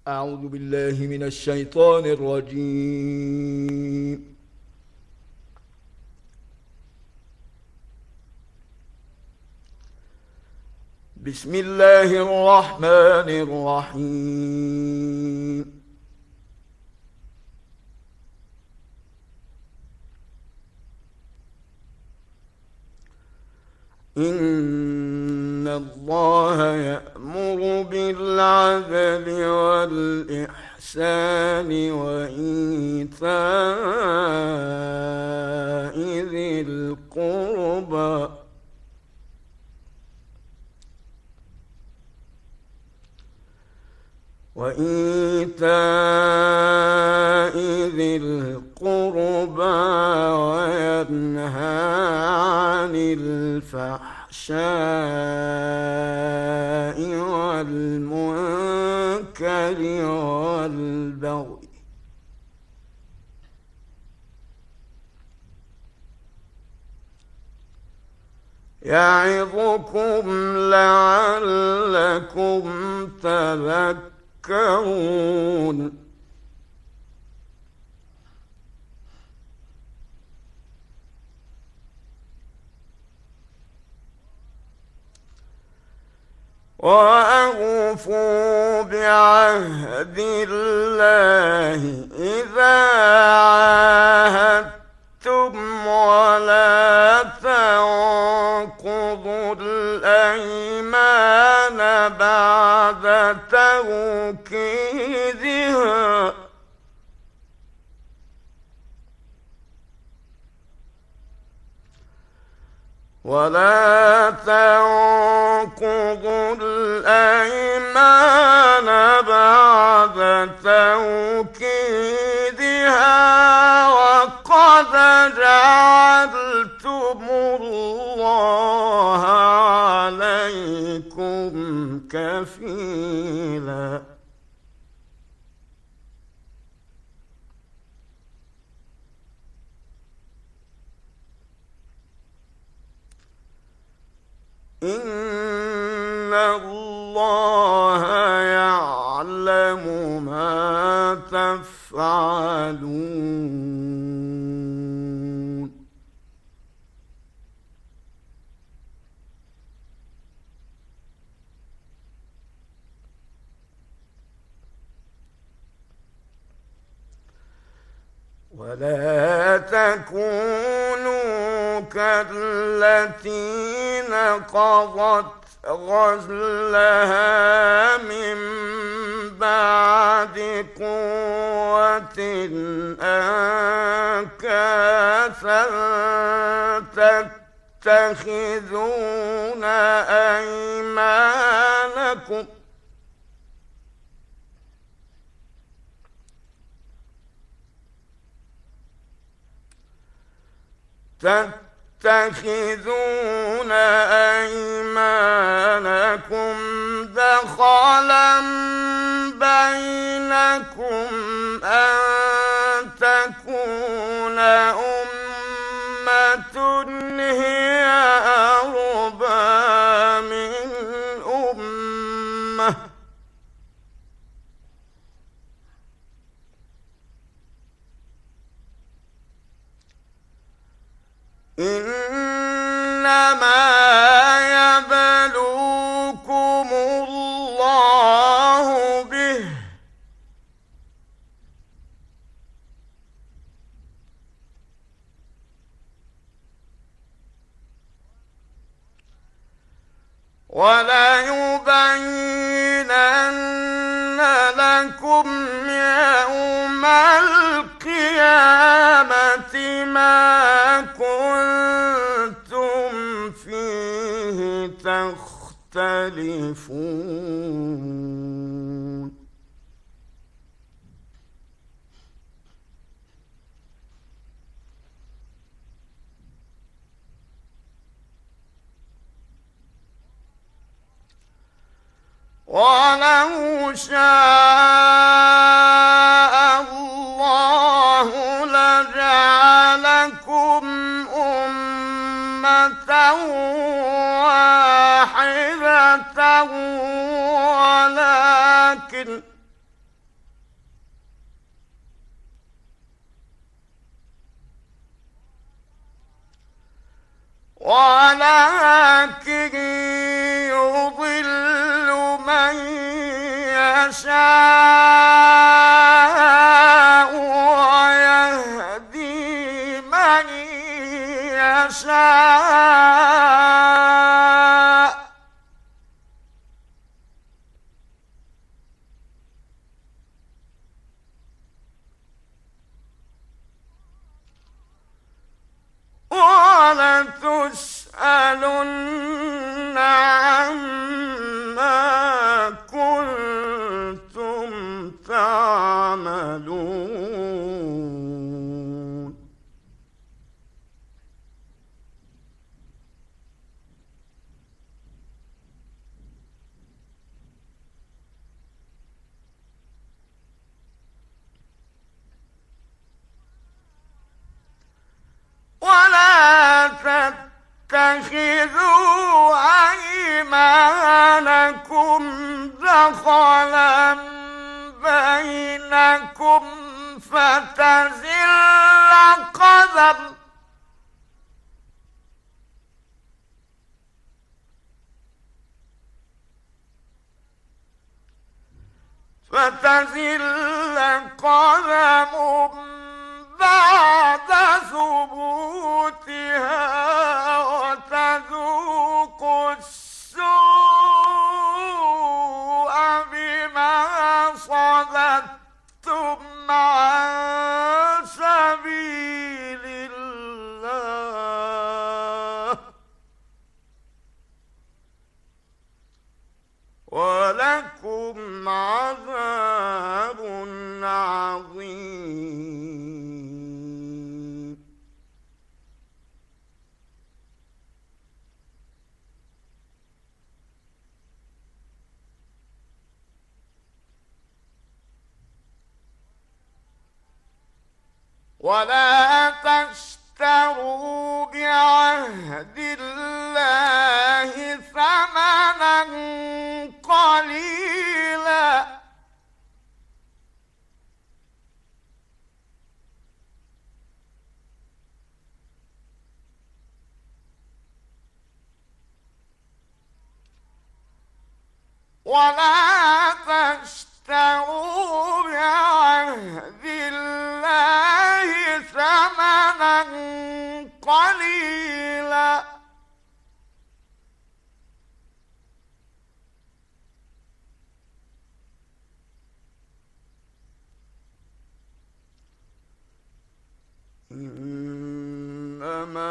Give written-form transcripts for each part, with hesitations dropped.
أعوذ بالله من الشيطان الرجيم. بسم الله الرحمن الرحيم. إن الله يأمر بالعدل والإحسان وإيتاء ذي القربى وينهى عن الفحشاء والمنكر والبغي يعظكم لعلكم تذكرون. وأوفوا بعهد الله إذا عاهدتم ولا تنقضوا الأيمان بعد توكيدها وقد جعلتم الله عليكم كفيلا. إن الله يعلم ما تفعلون. ولا تكونوا كالتي نقضت غزلها من بعد قوة أنكاثا تتخذون أيمانكم دخلا بينكم أن تكون أمة هي أربى من أمة إنما يبلوكم الله به وليبينن لكم يوم القيامة ما كنتم فيه تختلفون. ولو شاء الله لجعلكم أمة واحدة ولكن ولكن يضل من يشاء ويهدي من يشاء. ولتسألن عما كنتم تعملون. ولا تتخذوا أيمانكم دخلا بينكم فتزل قدم بعد ثبوتها وتذوقوا السوء بما صددتم عن سبيل الله ولكم عذاب عظيم. ولا تشتروا بعهد الله ثمنا قليلا ولا تشتروا بعهد الله ثمنا قليلا إنما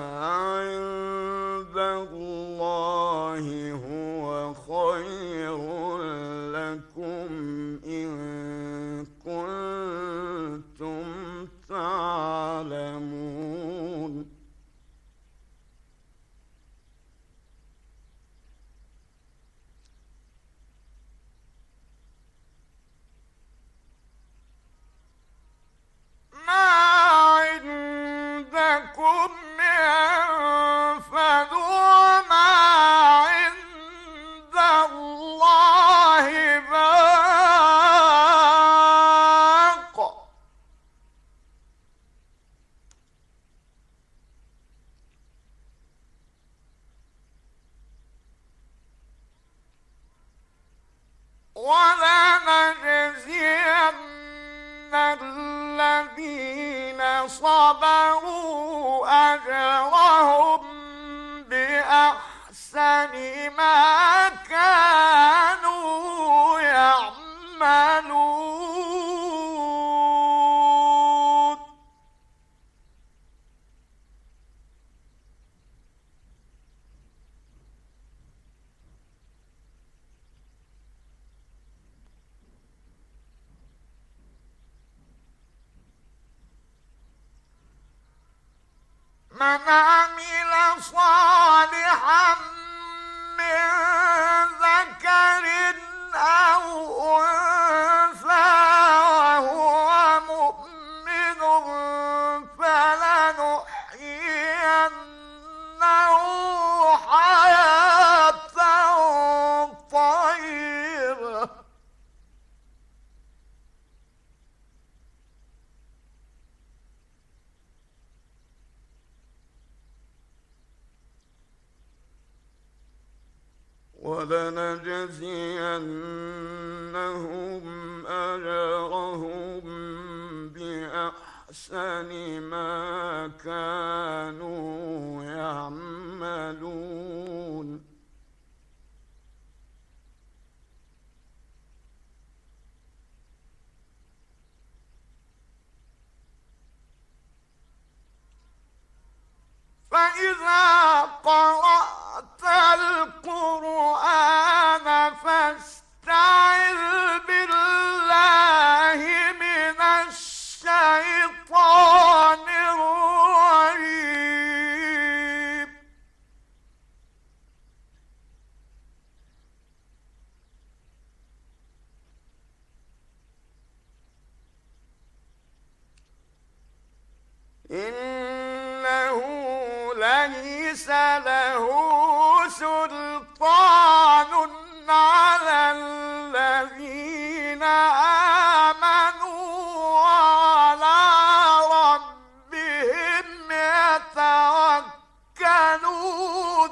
عند الله هو خير لكم إن كنتم تعلمون. ما عندكم ينفد وما عند الله باق ولنجزين الذين صبروا أجرهم بأحسن ما كانوا يعملون. من عمل صالحا من ذكر أو أنثى وهو مؤمن فلنحيينه حياة طيبة ولنجزينهم أجرهم بأحسن ما كانوا يعملون. فإذا قرأت القرآن فاستعذ بالله من الشيطان الرجيم. إنه ليس له سلطان على الذين آمنوا وعلى ربهم يتوكلون.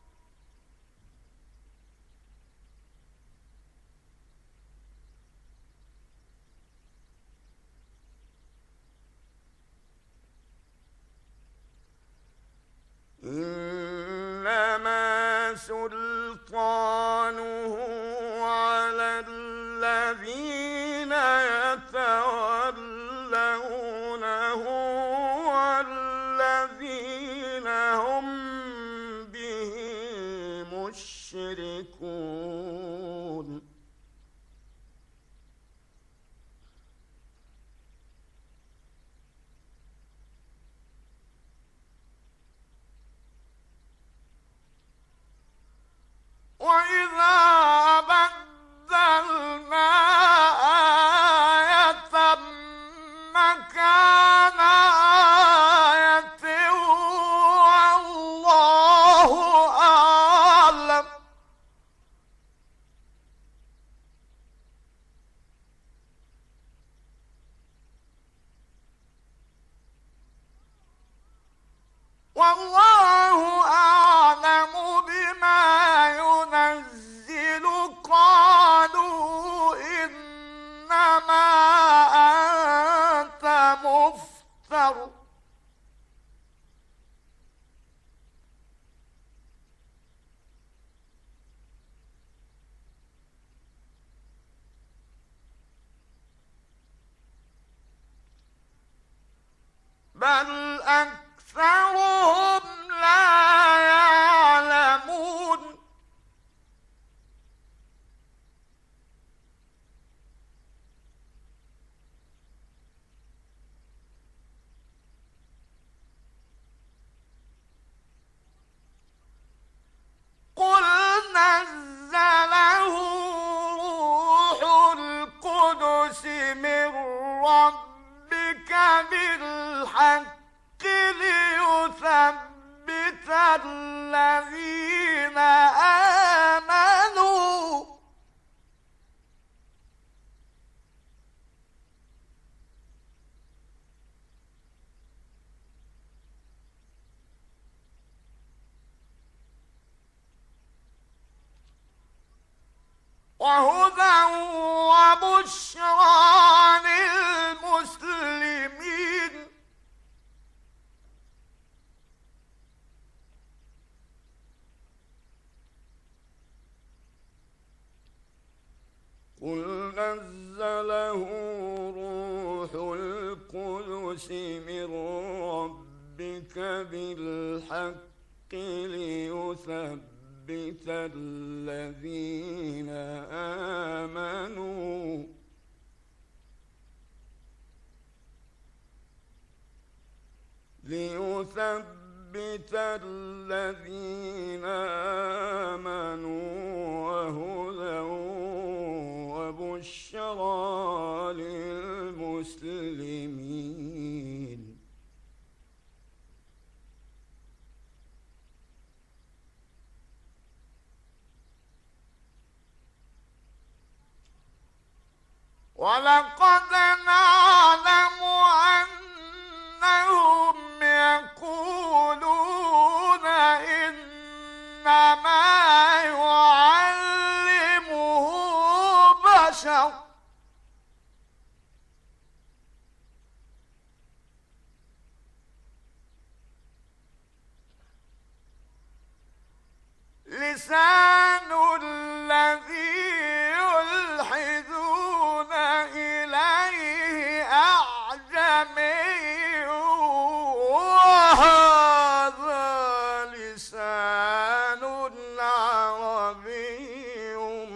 إنما سلطانه على الذين يتولونه والذين هم به مشركون. وإذا بدلنا آية مكان آية والله أعلم. والله أعلم بما ينزل. قالوا إنما أنت مفتر. بل أكثرهم لا يعلمون. قل نزله روح القدس من ربك بالحق ليثبت الذين آمنوا. وهدى وبشرى للمسلمين. قل نزله روح القدس من ربك بالحق ليثبت الذين آمنوا وهدى وبشرى للمسلمين. ولقد نعلم أنهم يقولون إنما يعلمون لسان الذي يلحدون إليه أعجمي وهذا لسان عربي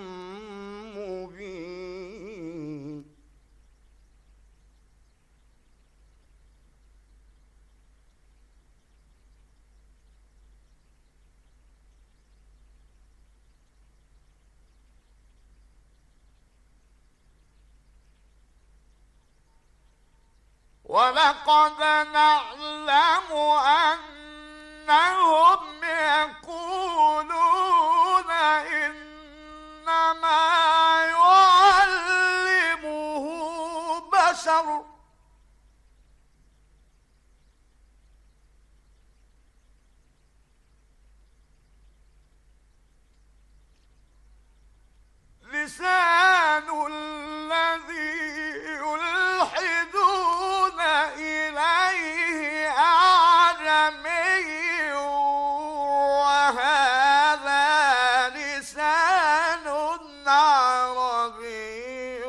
مبين. ولقد نعلم أنهم يقولون إنما يعلمه بشر لسان الذي يلحدون إليه أعجمي وهذا لسان عربي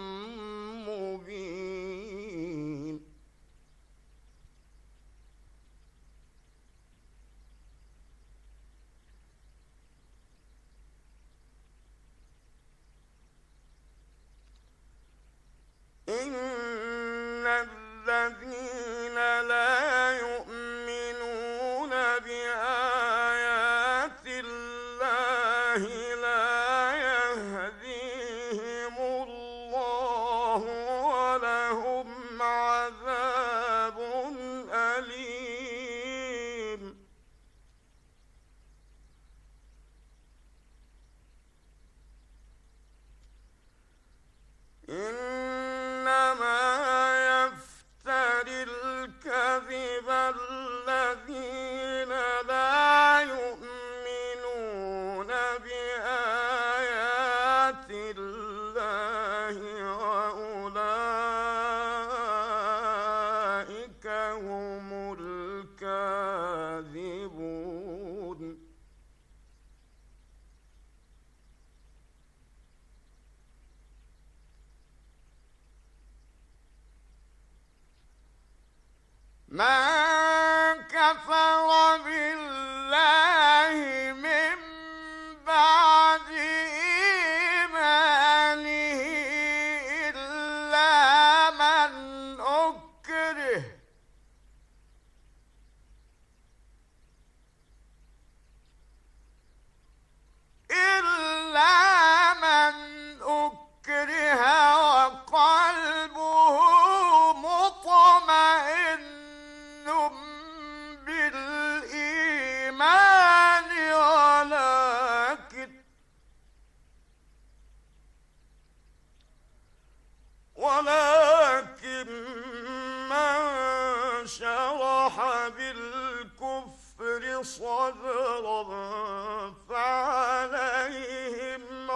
مبين. إن الذين لا يؤمنون بآيات الله لا يهديهم الله ولهم عذاب أليم. إنما يفتري الكذب الذين لا يؤمنون بآيات الله وأولئك هم الكاذبون. من كفر بالله من بعد إيمانه إلا من أكره وقلبه مطمئن بالإيمان ولكن من شرح بالكفر صدرا فعليهم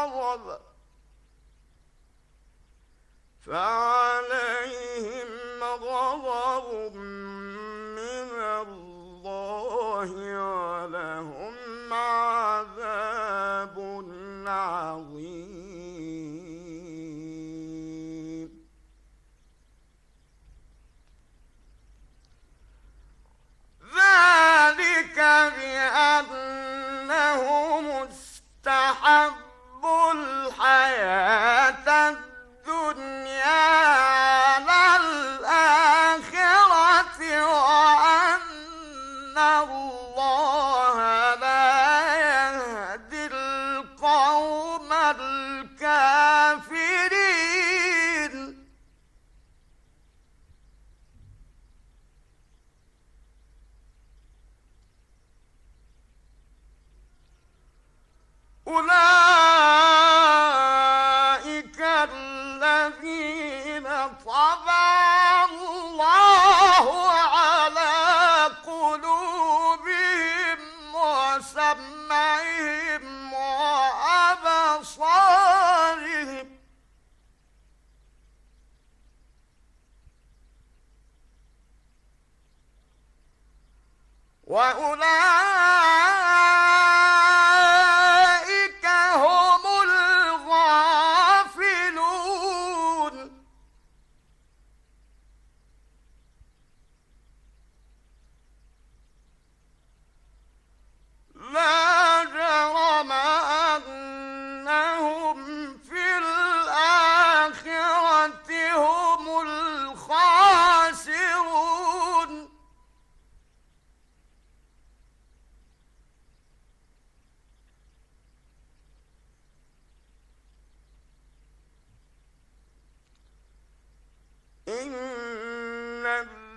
غضب من الله ولهم عذاب عظيم. ذلك بأنهم استحبوا الحياة الدنيا على الآخرة وأن الله لا يهدي القوم الكافرين. أولئك الذين طبع الله على قلوبهم وسمعهم وأبصارهم وأولئك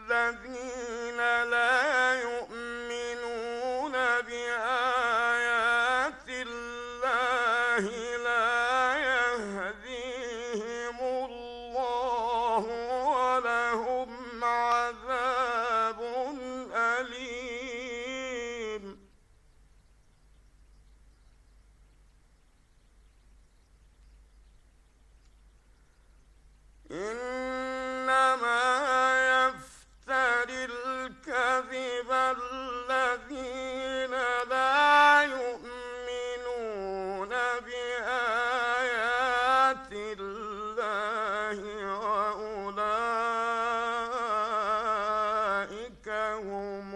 الذين لا يؤمنون بآيات الله لا يهديهم الله ولهم عذاب أليم. إنما يفتري الكذب الذين لا يؤمنون بآيات الله وأولئك هم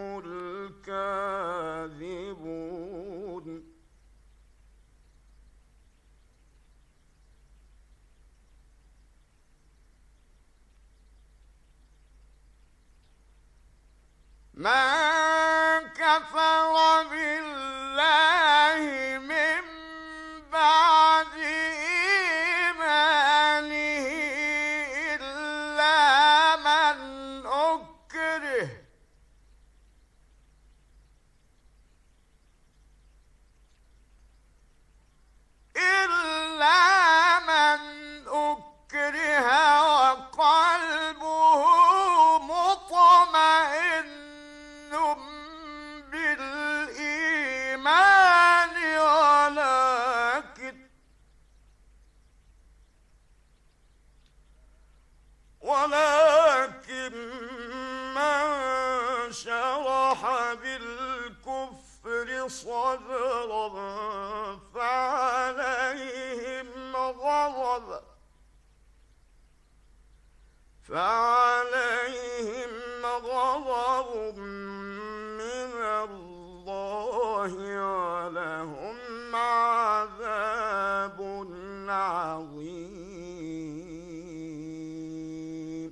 الكاذبون. من كفر بالله من بعد إيمانه إلا من أكره وقلبه مطمئن بالإيمان ولكن من شرح بالكفر صدرا فعليهم غضب من الله ولهم عذاب عظيم.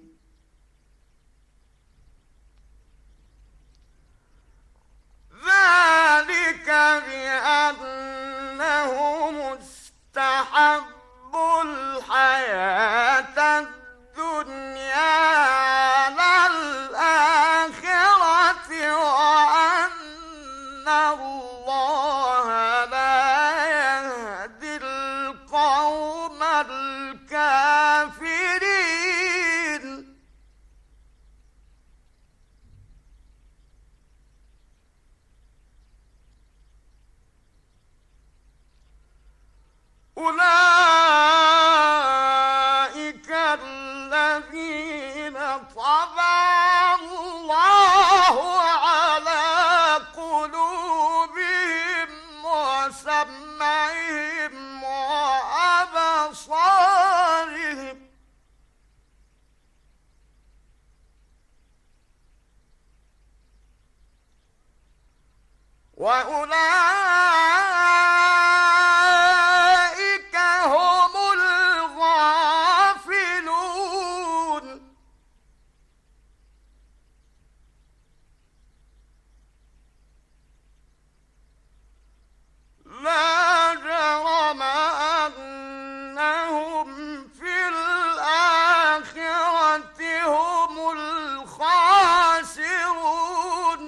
ذلك بأنهم استحبوا الحياة الدنيا على الآخرة وأن الله لا يهدي القوم الكافرين. أولئك الذين طبع الله على قلوبهم وسمعهم وأبصارهم وأولئك هم الغافلون. لا جرم أنهم في الآخرة هم الخاسرون.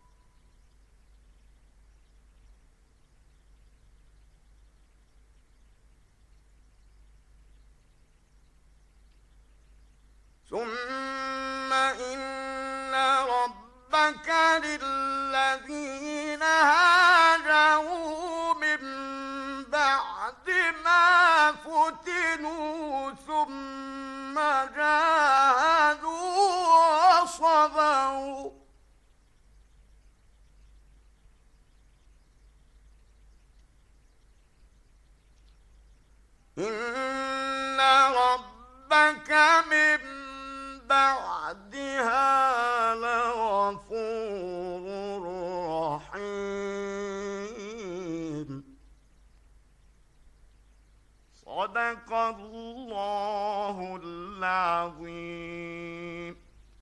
ثم إن ربك للذين هاجروا من بعد ما فتنوا ثم جاهدوا وصبروا إن ربك من بعد